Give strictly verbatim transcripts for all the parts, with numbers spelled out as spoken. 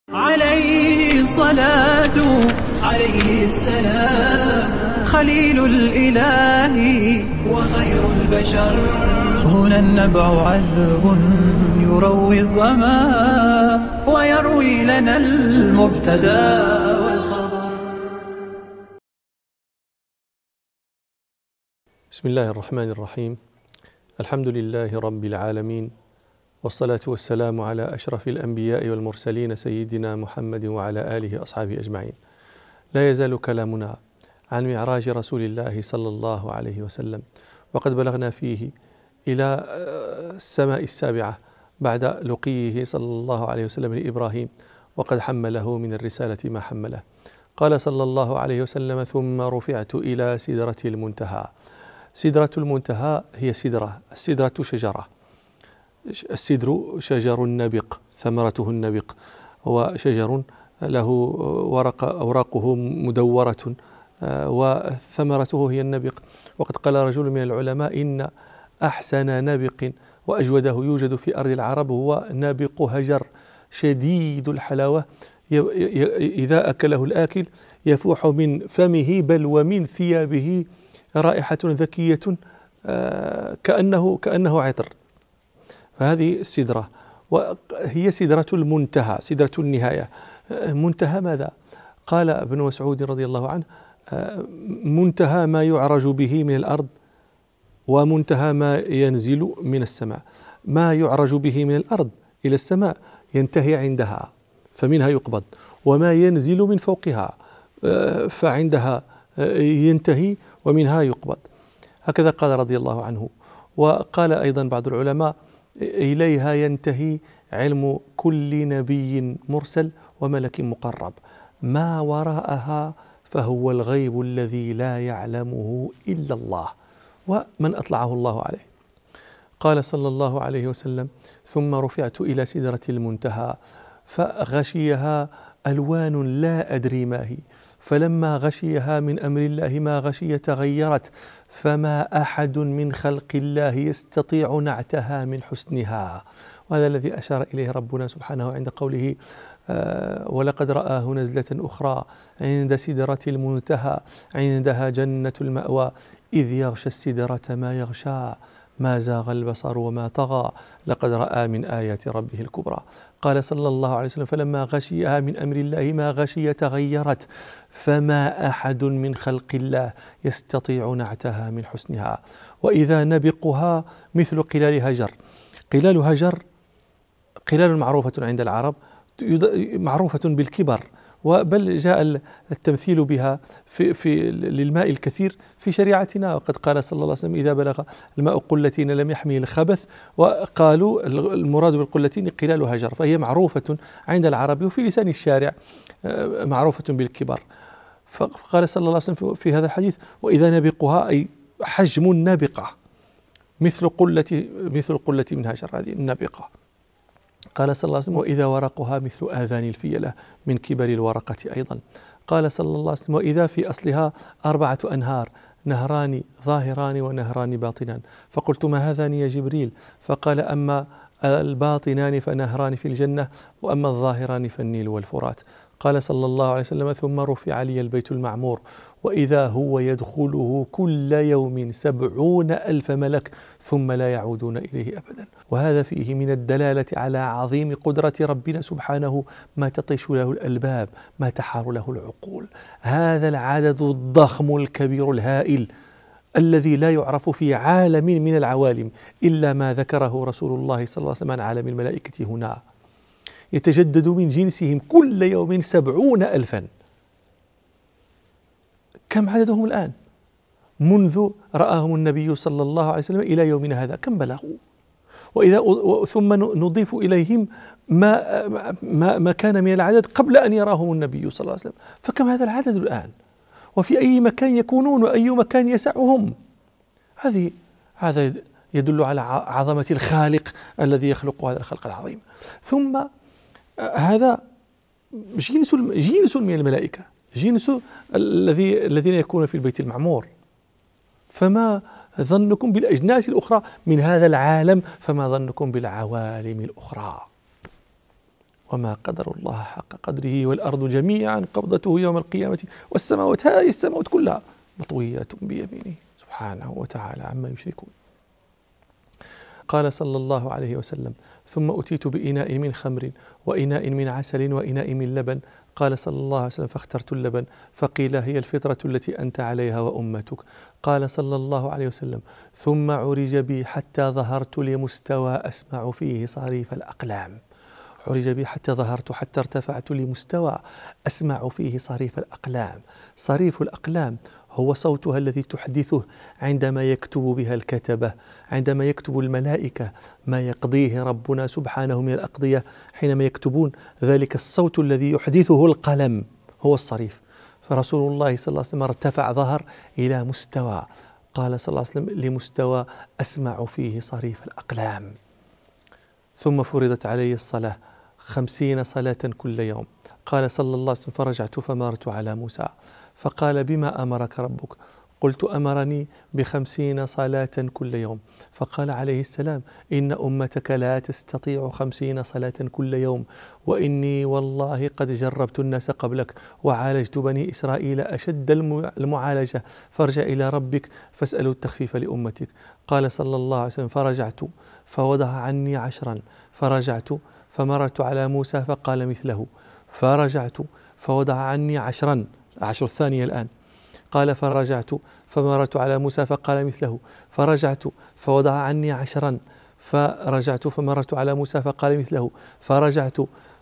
عليه الصلاة عليه السلام خليل الإله وخير البشر. هنا النبع عذب يروي الظما ويروي لنا المبتدى والخبر. بسم الله الرحمن الرحيم. الحمد لله رب العالمين، والصلاة والسلام على أشرف الأنبياء والمرسلين سيدنا محمد وعلى آله وأصحابه أجمعين. لا يزال كلامنا عن معراج رسول الله صلى الله عليه وسلم، وقد بلغنا فيه إلى السماء السابعة بعد لقيه صلى الله عليه وسلم لإبراهيم، وقد حمله من الرسالة ما حمله. قال صلى الله عليه وسلم: ثم رفعت إلى سدرة المنتهى. سدرة المنتهى هي سدرة، السدرة شجرة، السدر شجر النبق، ثمرته النبق، هو شجر له ورق أوراقه مدورة وثمرته هي النبق. وقد قال رجل من العلماء: إن أحسن نبق وأجوده يوجد في أرض العرب هو نبق هجر شديد الحلاوة، إذا أكله الآكل يفوح من فمه بل ومن ثيابه رائحة ذكية كأنه كأنه عطر. فهذه السدرة، وهي سدرة المنتهى، سدرة النهاية. منتهى ماذا؟ قال ابن مسعود رضي الله عنه: منتهى ما يعرج به من الأرض، ومنتهى ما ينزل من السماء. ما يعرج به من الأرض إلى السماء ينتهي عندها فمنها يقبض، وما ينزل من فوقها فعندها ينتهي ومنها يقبض. هكذا قال رضي الله عنه. وقال أيضا بعض العلماء: إليها ينتهي علم كل نبي مرسل وملك مقرب، ما وراءها فهو الغيب الذي لا يعلمه إلا الله ومن أطلعه الله عليه. قال صلى الله عليه وسلم: ثم رفعت إلى سدرة المنتهى فغشيها ألوان لا أدري ما هي، فلما غشيها من أمر الله ما غشي تغيرت، فما أحد من خلق الله يستطيع نعتها من حسنها. وهذا الذي أشار إليه ربنا سبحانه عند قوله: آه ولقد رآه نزلة أخرى عند سدرة المنتهى عندها جنة المأوى إذ يغشى السدرة ما يغشى ما زاغ البصر وما طغى لقد رأى من آيات ربه الكبرى. قال صلى الله عليه وسلم: فلما غشيها من أمر الله ما غشي تغيرت، فما أحد من خلق الله يستطيع نعتها من حسنها. وإذا نبقها مثل قلال هجر. قلال هجر قلال معروفة عند العرب، معروفة بالكبر، وبل جاء التمثيل بها في, في للماء الكثير في شريعتنا. وقد قال صلى الله عليه وسلم: إذا بلغ الماء قلتين لم يحمل الخبث. وقالوا المراد بالقلتين قلال هجر، فهي معروفة عند العرب وفي لسان الشارع معروفة بالكبر. فقال صلى الله عليه وسلم في هذا الحديث: وإذا نبقها أي حجم النبقة مثل قلة مثل قلة من هجر، هذه النبقة. قال صلى الله عليه وسلم: وإذا ورقها مثل آذان الفيلة من كبر الورقة أيضا. قال صلى الله عليه وسلم: وإذا في أصلها أربعة أنهار، نهران ظاهران ونهران باطنان. فقلت: ما هذان يا جبريل؟ فقال: أما الباطنان فنهران في الجنة، وأما الظاهران فالنيل والفرات. قال صلى الله عليه وسلم: ثم رفع لي البيت المعمور، وإذا هو يدخله كل يوم سبعون ألف ملك ثم لا يعودون إليه أبدا. وهذا فيه من الدلالة على عظيم قدرة ربنا سبحانه، ما تطيش له الألباب، ما تحار له العقول. هذا العدد الضخم الكبير الهائل الذي لا يعرف في عالم من العوالم إلا ما ذكره رسول الله صلى الله عليه وسلم عن عالم الملائكة هنا، يتجدد من جنسهم كل يوم سبعون ألفا. كم عددهم الآن منذ رآهم النبي صلى الله عليه وسلم إلى يومنا هذا؟ كم بلغوا؟ وإذا ثم نضيف إليهم ما, ما, ما كان من العدد قبل أن يراهم النبي صلى الله عليه وسلم، فكم هذا العدد الآن؟ وفي أي مكان يكونون وأي مكان يسعهم؟ هذه هذا يدل على عظمة الخالق الذي يخلق هذا الخلق العظيم. ثم هذا جنس جنس من الملائكة، جنس الذي الذين يكونون في البيت المعمور. فما ظنكم بالأجناس الأخرى من هذا العالم؟ فما ظنكم بالعوالم الأخرى؟ وما قدر الله حق قدره والأرض جميعا قبضته يوم القيامة والسماوات، هذه السماوات كلها مطويات بيمينه سبحانه وتعالى عما يشركون. قال صلى الله عليه وسلم: ثم أتيت بإناء من خمر وإناء من عسل وإناء من لبن. قال صلى الله عليه وسلم: فاخترت اللبن، فقيل: هي الفطرة التي أنت عليها وأمتك. قال صلى الله عليه وسلم: ثم عرج بي حتى ظهرت لمستوى أسمع فيه صريف الأقلام. عرج بي حتى ظهرت، حتى ارتفعت لمستوى أسمع فيه صريف الأقلام. صريف الأقلام هو صوتها الذي تحدثه عندما يكتب بها الكتبة، عندما يكتب الملائكة ما يقضيه ربنا سبحانه من الأقضية، حينما يكتبون ذلك الصوت الذي يحدثه القلم هو الصريف. فرسول الله صلى الله عليه وسلم ارتفع ظهر إلى مستوى، قال صلى الله عليه وسلم: لمستوى أسمع فيه صريف الأقلام. ثم فرضت علي الصلاة خمسين صلاة كل يوم. قال صلى الله عليه وسلم: فرجعت فمرت على موسى فقال: بما أمرك ربك؟ قلت: أمرني بخمسين صلاة كل يوم. فقال عليه السلام: إن أمتك لا تستطيع خمسين صلاة كل يوم، وإني والله قد جربت الناس قبلك وعالجت بني إسرائيل أشد المعالجة، فارجع إلى ربك فاسألوا التخفيف لأمتك. قال صلى الله عليه وسلم: فرجعت فوضع عني عشرا، فرجعت فمررت على موسى فقال مثله، فرجعت فوضع عني عشرا، عشر الثانية الآن. قال: فرجعت فمررت على موسى فقال مثله، فرجعت فوضع عني عشرا، فرجعت فمررت على موسى فقال مثله، فرجعت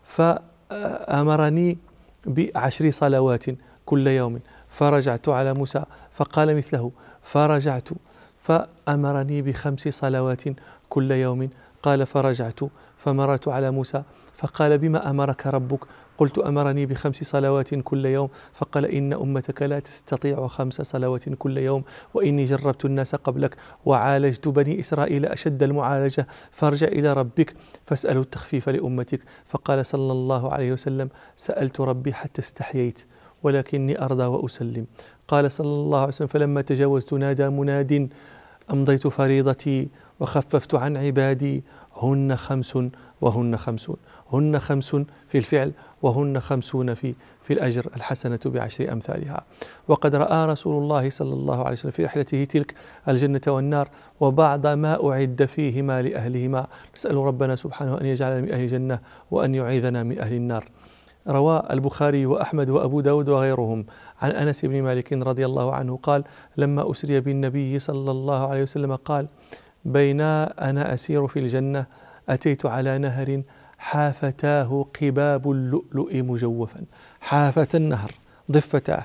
فأمرني بعشر صلوات كل يوم، فرجعت على موسى فقال مثله، فرجعت فأمرني بخمس صلوات كل يوم. قال: فرجعت فمررت على موسى فقال: بما أمرك ربك؟ قلت: أمرني بخمس صلوات كل يوم. فقال: إن أمتك لا تستطيع خمس صلوات كل يوم، وإني جربت الناس قبلك وعالجت بني إسرائيل أشد المعالجة، فارجع إلى ربك فاسألوا التخفيف لأمتك. فقال صلى الله عليه وسلم: سألت ربي حتى استحييت، ولكني أرضى وأسلم. قال صلى الله عليه وسلم: فلما تجاوزت نادى مناد: أمضيت فريضتي وخففت عن عبادي، هن خمس وهن خمسون. هن خمس في الفعل وهن خمسون في في الأجر، الحسنة بعشر أمثالها. وقد رأى رسول الله صلى الله عليه وسلم في رحلته تلك الجنة والنار وبعض ما أعد فيهما لأهلهما. نسأل ربنا سبحانه أن يجعلنا من أهل الجنة وأن يعيذنا من أهل النار. روى البخاري وأحمد وأبو داود وغيرهم عن أنس بن مالك رضي الله عنه قال: لما أسري بالنبي صلى الله عليه وسلم قال: بينا أنا أسير في الجنة أتيت على نهر حافتاه قباب اللؤلؤ مجوفا. حافة النهر، ضفتاه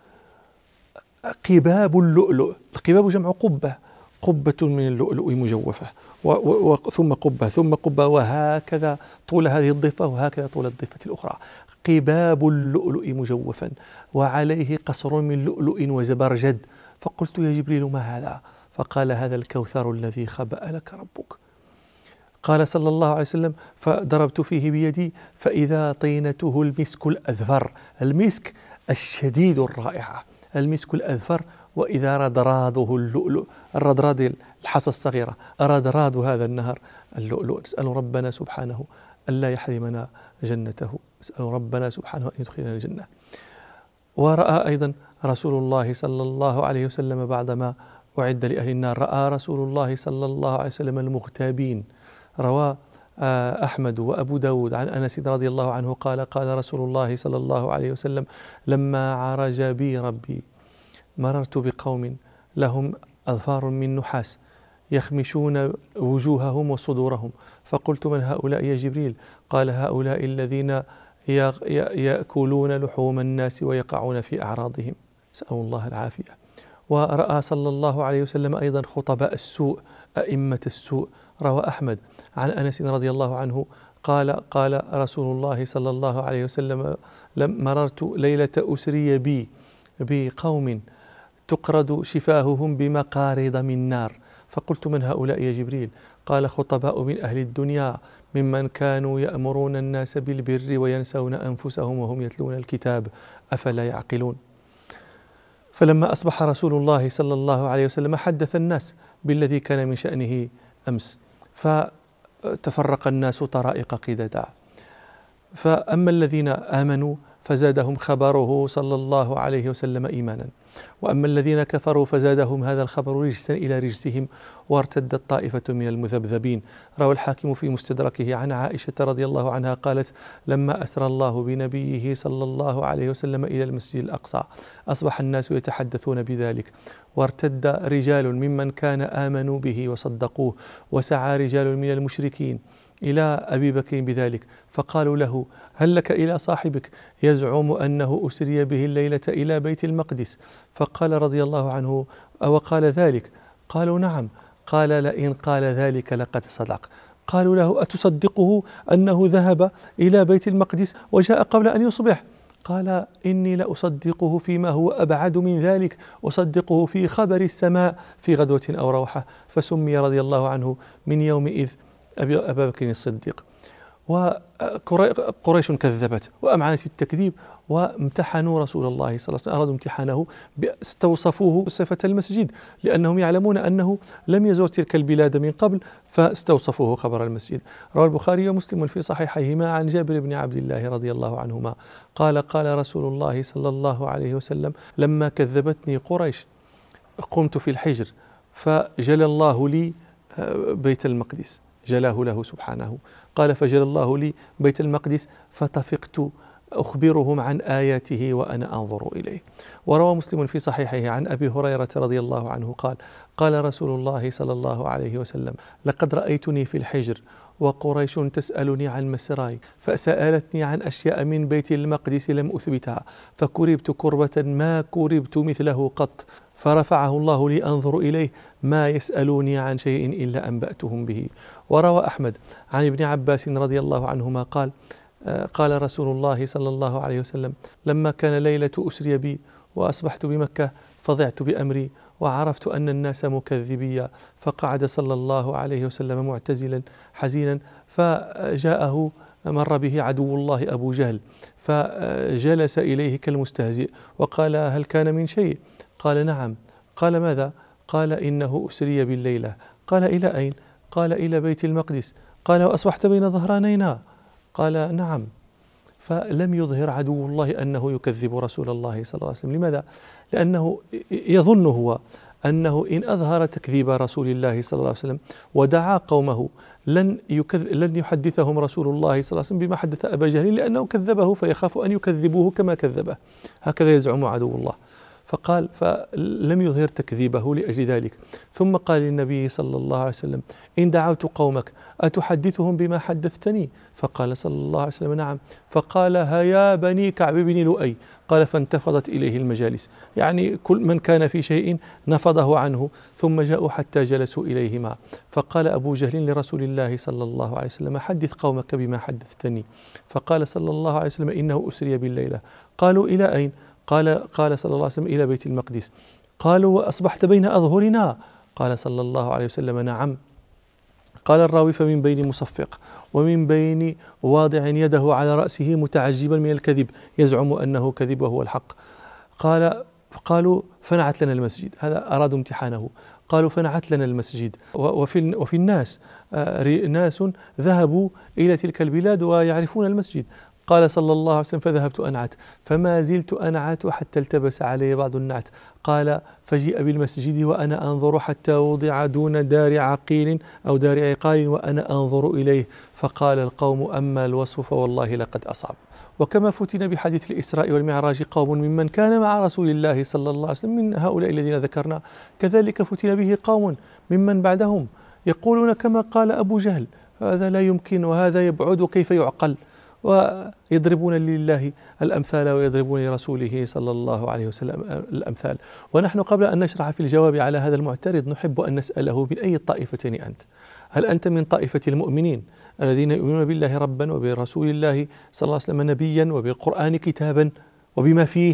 قباب اللؤلؤ، القباب جمع قبة، قبة من اللؤلؤ مجوفة، ثم قبة ثم قبة، وهكذا طول هذه الضفة وهكذا طول الضفة الأخرى. قباب اللؤلؤ مجوفا وعليه قصر من لؤلؤ وزبرجد. فقلت: يا جبريل ما هذا؟ فقال: هذا الكوثر الذي خبأ لك ربك. قال صلى الله عليه وسلم: فضربت فيه بيدي فإذا طينته المسك الأذفر، المسك الشديد الرائحة، المسك الأذفر، وإذا رضراضه اللؤلؤ، الرضراض الحصى الصغيرة، رضراض هذا النهر اللؤلؤ. نسأل ربنا سبحانه ألا يحرمنا جنته، نسأل ربنا سبحانه أن يدخلنا الجنة. ورأى أيضا رسول الله صلى الله عليه وسلم بعدما أعد لأهل النار، رأى رسول الله صلى الله عليه وسلم المغتابين. روى أحمد وأبو داود عن أنس رضي الله عنه قال: قال رسول الله صلى الله عليه وسلم: لما عرج بي ربي مررت بقوم لهم أظفار من نحاس يخمشون وجوههم وصدورهم، فقلت: من هؤلاء يا جبريل؟ قال: هؤلاء الذين يأكلون لحوم الناس ويقعون في أعراضهم، نسأل الله العافية. ورأى صلى الله عليه وسلم أيضا خطباء السوء، أئمة السوء. روى أحمد عن أنس رضي الله عنه قال: قال رسول الله صلى الله عليه وسلم: لم مررت ليلة أسري بي بقوم تقرض شفاههم بمقارض من نار، فقلت: من هؤلاء يا جبريل؟ قال: خطباء من أهل الدنيا ممن كانوا يأمرون الناس بالبر وينسون أنفسهم وهم يتلون الكتاب أفلا يعقلون. فلما أصبح رسول الله صلى الله عليه وسلم حدث الناس بالذي كان من شأنه أمس، فتفرق الناس طرائق قددا، فأما الذين آمنوا فزادهم خبره صلى الله عليه وسلم إيمانا، وأما الذين كفروا فزادهم هذا الخبر رجسا إلى رجسهم وارتدت طائفة من المذبذبين. روى الحاكم في مستدركه عن عائشة رضي الله عنها قالت: لما أسرى الله بنبيه صلى الله عليه وسلم إلى المسجد الأقصى أصبح الناس يتحدثون بذلك، وارتد رجال ممن كان آمنوا به وصدقوه، وسعى رجال من المشركين إلى أبي بكر بذلك، فقالوا له: هل لك إلى صاحبك يزعم أنه أسري به الليلة إلى بيت المقدس؟ فقال رضي الله عنه: أو قال ذلك؟ قالوا: نعم. قال: لئن قال ذلك لقد صدق. قالوا له: أتصدقه أنه ذهب إلى بيت المقدس وجاء قبل أن يصبح؟ قال: إني لأصدقه فيما هو أبعد من ذلك، أصدقه في خبر السماء في غدوة أو روحة. فسمي رضي الله عنه من يومئذ أبا بكر الصديق. وقريش كذبت وأمعنت في التكذيب وامتحنوا رسول الله صلى الله عليه وسلم، أرادوا امتحانه، استوصفوه بصفة المسجد لأنهم يعلمون أنه لم يزور تلك البلاد من قبل، فاستوصفوه خبر المسجد. روى البخاري ومسلم في صحيحيهما عن جابر بن عبد الله رضي الله عنهما قال: قال رسول الله صلى الله عليه وسلم: لما كذبتني قريش قمت في الحجر فجلى الله لي بيت المقدس، جلاه له سبحانه. قال: فجل الله لي بيت المقدس فطفقت أخبرهم عن آياته وأنا أنظر إليه. وروى مسلم في صحيحه عن أبي هريرة رضي الله عنه قال: قال رسول الله صلى الله عليه وسلم: لقد رأيتني في الحجر وقريش تسألني عن مسراي، فسألتني عن أشياء من بيت المقدس لم أثبتها، فكربت كربة ما كربت مثله قط، فرفعه الله لي أنظر إليه، ما يسألوني عن شيء إلا أنبأتهم به. وروى أحمد عن ابن عباس رضي الله عنهما قال: قال رسول الله صلى الله عليه وسلم: لما كان ليلة أسري بي وأصبحت بمكة فضعت بأمري وعرفت أن الناس مكذبية، فقعد صلى الله عليه وسلم معتزلا حزينا، فجاءه مر به عدو الله أبو جهل فجلس إليه كالمستهزئ وقال: هل كان من شيء؟ قال: نعم. قال: ماذا؟ قال: إنه أسري بالليلة. قال: إلى أين؟ قال: إلى بيت المقدس. قال: وأصبحت بين ظهرانينا؟ قال: نعم. فلم يظهر عدو الله أنه يكذب رسول الله صلى الله عليه وسلم. لماذا؟ لأنه يظن هو أنه إن أظهر تكذيب رسول الله صلى الله عليه وسلم ودعا قومه لن, لن يحدثهم رسول الله صلى الله عليه وسلم بما حدث أبا جهل، لأنه كذبه فيخاف أن يكذبوه كما كذبه، هكذا يزعم عدو الله. فقال فلم يظهر تكذيبه لأجل ذلك. ثم قال للنبي صلى الله عليه وسلم: إن دعوت قومك أتحدثهم بما حدثتني؟ فقال صلى الله عليه وسلم: نعم. فقال: هيا بني كعب بن لؤي. قال: فانتفضت إليه المجالس، يعني كل من كان في شيء نفضه عنه، ثم جاءوا حتى جلسوا إليهما. فقال أبو جهل لرسول الله صلى الله عليه وسلم: حدث قومك بما حدثتني. فقال صلى الله عليه وسلم: إنه أسري بالليلة. قالوا: إلى أين؟ قال قال صلى الله عليه وسلم: إلى بيت المقدس. قالوا: وأصبحت بين أظهرنا؟ قال صلى الله عليه وسلم: نعم. قال الراوي: فمن بين مصفق ومن بين واضع يده على رأسه متعجبا من الكذب يزعم أنه كذب وهو الحق. قال قالوا: فنعت لنا المسجد. هذا أرادوا امتحانه. قالوا: فنعت لنا المسجد. وفي, وفي الناس ناس ذهبوا إلى تلك البلاد ويعرفون المسجد. قال صلى الله عليه وسلم: فذهبت أنعت، فما زلت أنعت حتى التبس علي بعض النعت. قال: فجيء بالمسجد وأنا أنظر حتى وضع دون دار عقيل أو دار عقال وأنا أنظر إليه، فقال القوم: أما الوصف فوالله لقد أصاب. وكما فتن بحديث الإسراء والمعراج قوم ممن كان مع رسول الله صلى الله عليه وسلم من هؤلاء الذين ذكرنا، كذلك فتن به قوم ممن بعدهم يقولون كما قال أبو جهل: هذا لا يمكن وهذا يبعد وكيف يعقل، ويضربون لله الأمثال ويضربون لرسوله صلى الله عليه وسلم الأمثال. ونحن قبل أن نشرح في الجواب على هذا المعترض نحب أن نسأله: من أي الطائفتين أنت؟ هل أنت من طائفة المؤمنين الذين يؤمنون بالله ربا وبرسول الله صلى الله عليه وسلم نبيا وبالقرآن كتابا وبما فيه،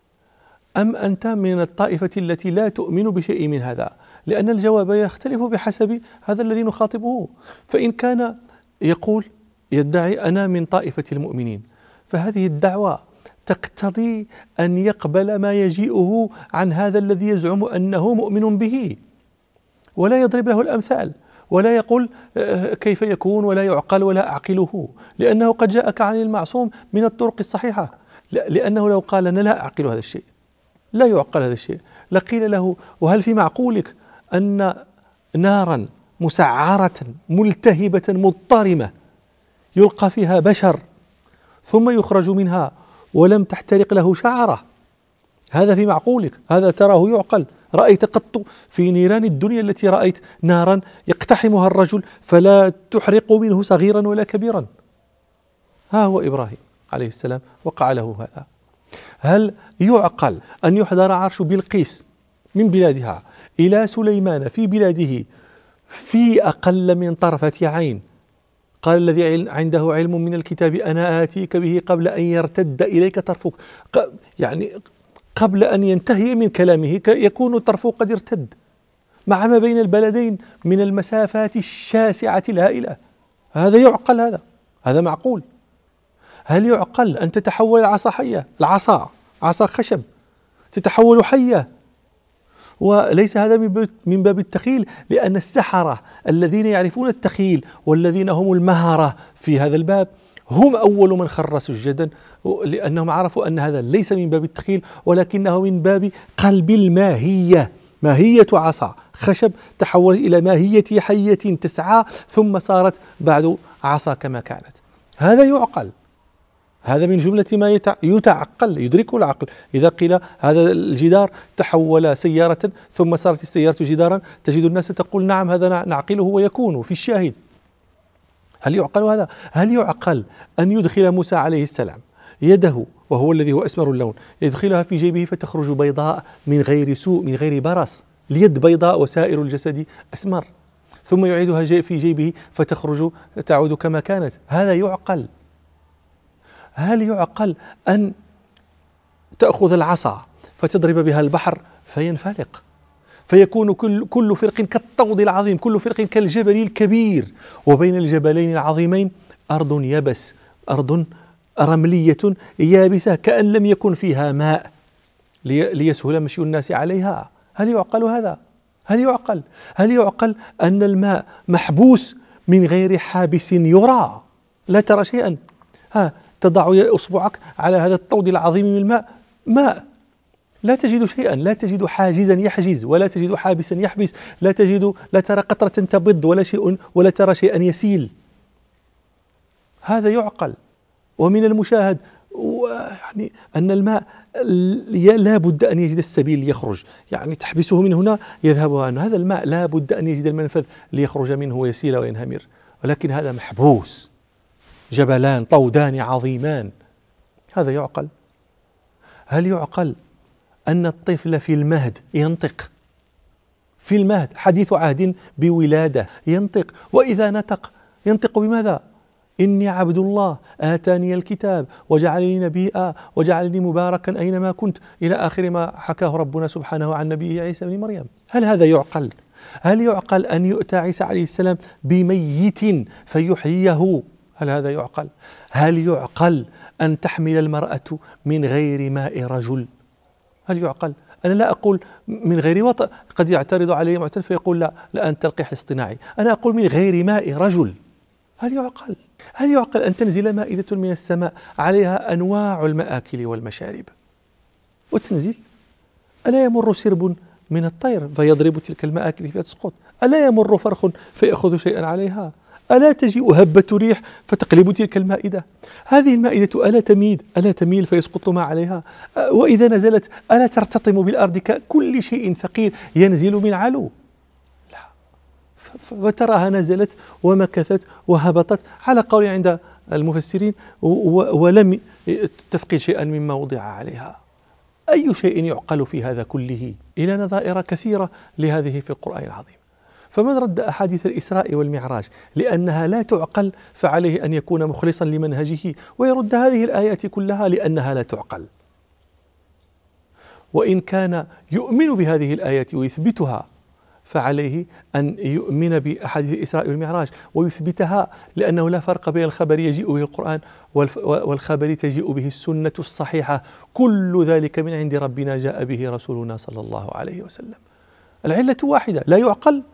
أم أنت من الطائفة التي لا تؤمن بشيء من هذا؟ لأن الجواب يختلف بحسب هذا الذي نخاطبه. فإن كان يقول يدعي أنا من طائفة المؤمنين، فهذه الدعوة تقتضي أن يقبل ما يجيئه عن هذا الذي يزعم أنه مؤمن به، ولا يضرب له الأمثال ولا يقول كيف يكون ولا يعقل ولا أعقله، لأنه قد جاءك عن المعصوم من الطرق الصحيحة. لأنه لو قال أنا لا أعقل هذا الشيء، لا يعقل هذا الشيء، لقيل له وهل في معقولك أن نارا مسعرة ملتهبة مضطرمة يلقى فيها بشر ثم يخرج منها ولم تحترق له شعرة؟ هذا في معقولك؟ هذا تراه يعقل؟ رأيت قط في نيران الدنيا التي رأيت نارا يقتحمها الرجل فلا تحرق منه صغيرا ولا كبيرا؟ ها هو إبراهيم عليه السلام وقع له هذا. هل يعقل أن يحضر عرش بلقيس من بلادها إلى سليمان في بلاده في أقل من طرفة عين؟ قال الذي عنده علم من الكتاب أنا آتيك به قبل أن يرتد إليك طرفك، يعني قبل أن ينتهي من كلامه يكون طرفه قد ارتد، مع ما بين البلدين من المسافات الشاسعة الهائلة. هذا يعقل؟ هذا هذا معقول؟ هل يعقل أن تتحول العصا حية، العصا عصا خشب تتحول حية؟ وليس هذا من باب التخيل، لأن السحرة الذين يعرفون التخيل والذين هم المهرة في هذا الباب هم أول من خر سجدا، لأنهم عرفوا أن هذا ليس من باب التخيل ولكنه من باب قلب الماهية. ماهية عصا خشب تحولت إلى ماهية حية تسعى ثم صارت بعد عصا كما كانت. هذا يعقل، هذا من جملة ما يتعقل يدركه العقل. إذا قيل هذا الجدار تحول سيارة ثم صارت السيارة جدارا تجد الناس تقول نعم هذا نعقله ويكون في الشاهد. هل يعقل هذا؟ هل يعقل أن يدخل موسى عليه السلام يده وهو الذي هو أسمر اللون يدخلها في جيبه فتخرج بيضاء من غير سوء من غير برص، اليد بيضاء وسائر الجسد أسمر، ثم يعيدها في جيبه فتخرج تعود كما كانت؟ هذا يعقل؟ هل يعقل أن تأخذ العصا فتضرب بها البحر فينفلق فيكون كل كل فرق كالطود العظيم، كل فرق كالجبل الكبير، وبين الجبلين العظيمين أرض يبس، أرض رملية يابسة كأن لم يكن فيها ماء ليسهل مشي الناس عليها؟ هل يعقل هذا؟ هل يعقل؟ هل يعقل أن الماء محبوس من غير حابس يرى؟ لا ترى شيئا، ها تضع أصبعك على هذا الطود العظيم من الماء، ماء لا تجد شيئا، لا تجد حاجزا يحجز ولا تجد حابسا يحبس، لا تجد لا ترى قطرة تبض ولا شيء ولا ترى شيئا يسيل. هذا يعقل؟ ومن المشاهد يعني أن الماء لا بد أن يجد السبيل ليخرج، يعني تحبسه من هنا يذهب عنه، هذا الماء لا بد أن يجد المنفذ ليخرج منه ويسيل وينهمر، ولكن هذا محبوس، جبلان طودان عظيمان. هذا يعقل؟ هل يعقل أن الطفل في المهد ينطق؟ في المهد حديث عهد بولادة ينطق، وإذا نطق ينطق بماذا؟ إني عبد الله آتاني الكتاب وجعلني نبيا وجعلني مباركا أينما كنت إلى آخر ما حكاه ربنا سبحانه عن نبيه عيسى بن مريم. هل هذا يعقل؟ هل يعقل أن يؤتى عيسى عليه السلام بميت فيحييه؟ هل هذا يعقل؟ هل يعقل أن تحمل المرأة من غير ماء رجل؟ هل يعقل؟ أنا لا أقول من غير وطأ، قد يعترض عليه معترض فيقول لا لا أن تلقيح اصطناعي، أنا أقول من غير ماء رجل. هل يعقل؟ هل يعقل أن تنزل مائدة من السماء عليها أنواع المآكل والمشارب وتنزل؟ ألا يمر سرب من الطير فيضرب تلك المآكل فتسقط؟ ألا يمر فرخ فيأخذ شيئا عليها؟ ألا تجيء هبة ريح فتقلب تلك المائدة؟ هذه المائدة ألا تميد ألا تميل فيسقط ما عليها؟ وإذا نزلت ألا ترتطم بالأرض ككل شيء ثقيل ينزل من علو؟ لا، فتراها نزلت ومكثت وهبطت على قول عند المفسرين ولم تفقد شيئا مما وضع عليها. أي شيء يعقل في هذا كله؟ إلى نظائر كثيرة لهذه في القرآن العظيم. فمن رد أحاديث الإسراء والمعراج لأنها لا تعقل فعليه أن يكون مخلصا لمنهجه ويرد هذه الآيات كلها لأنها لا تعقل. وإن كان يؤمن بهذه الآيات ويثبتها فعليه أن يؤمن بأحاديث الإسراء والمعراج ويثبتها، لأنه لا فرق بين الخبر يجيء به القرآن والخبر تجيء به السنة الصحيحة، كل ذلك من عند ربنا جاء به رسولنا صلى الله عليه وسلم. العلة واحدة، لا يعقل.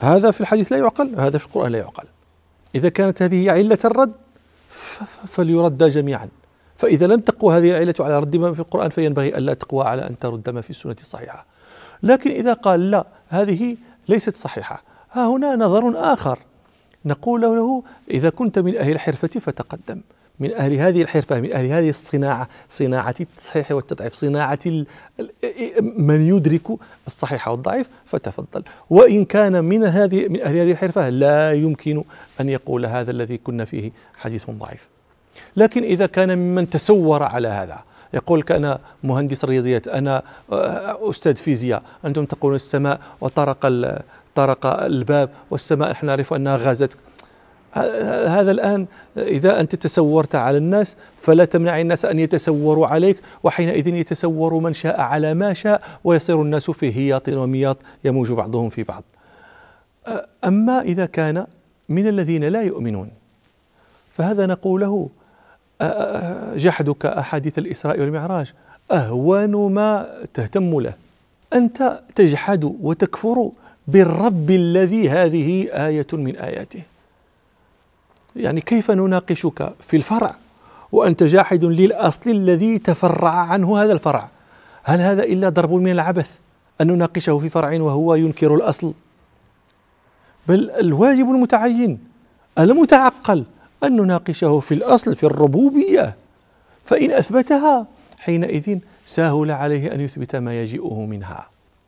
هذا في الحديث لا يعقل، هذا في القرآن لا يعقل. إذا كانت هذه علة الرد فليرد جميعا، فإذا لم تقوى هذه العلة على رد ما في القرآن فينبغي ألا تقوى على أن ترد ما في السنة الصحيحة. لكن إذا قال لا هذه ليست صحيحة، ها هنا نظر آخر نقول له إذا كنت من أهل الحرفة فتقدم، من أهل هذه الحرفة، من أهل هذه الصناعة، صناعة التصحيح والتضعيف، صناعة من يدرك الصحيح والضعيف، فتفضل. وإن كان من هذه من أهل هذه الحرفة لا يمكن أن يقول هذا الذي كنا فيه حديث ضعيف. لكن إذا كان ممن تسور على هذا، يقول لك أنا مهندس رياضيات، أنا أستاذ فيزياء، أنتم تقولون السماء وطرق طرق الباب والسماء نحن نعرف أنها غازت، هذا الآن إذا أنت تسورت على الناس فلا تمنع الناس أن يتسوروا عليك، وحينئذ يتسور من شاء على ما شاء ويصير الناس في هياط ومياط يموج بعضهم في بعض. أما إذا كان من الذين لا يؤمنون فهذا نقول له جحدك أحاديث الإسراء والمعراج أهون ما تهتم له. أنت تجحد وتكفر بالرب الذي هذه آية من آياته، يعني كيف نناقشك في الفرع وأنت جاحد للأصل الذي تفرع عنه هذا الفرع؟ هل هذا إلا ضرب من العبث أن نناقشه في فرع وهو ينكر الأصل؟ بل الواجب المتعين المتعقل أن نناقشه في الأصل في الربوبية، فإن أثبتها حينئذ سهل عليه أن يثبت ما يجيئه منها.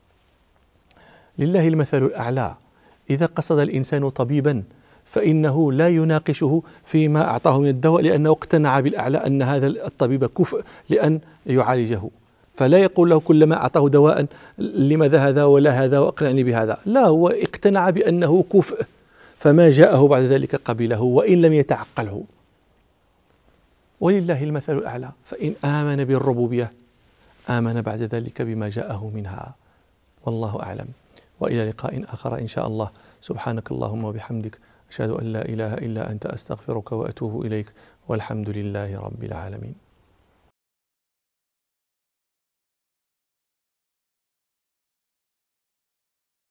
لله المثل الأعلى، إذا قصد الإنسان طبيبا فإنه لا يناقشه فيما أعطاه من الدواء لأنه اقتنع بالأعلى أن هذا الطبيب كفء لأن يعالجه، فلا يقول له كلما أعطاه دواء لماذا هذا ولا هذا وأقنعني بهذا، لا، هو اقتنع بأنه كفء فما جاءه بعد ذلك قبله وإن لم يتعقله. ولله المثل الأعلى، فإن آمن بالربوبية آمن بعد ذلك بما جاءه منها. والله أعلم، وإلى لقاء آخر إن شاء الله. سبحانك اللهم وبحمدك، أشهد أن لا إله إلا أنت، أستغفرك وأتوب إليك، والحمد لله رب العالمين.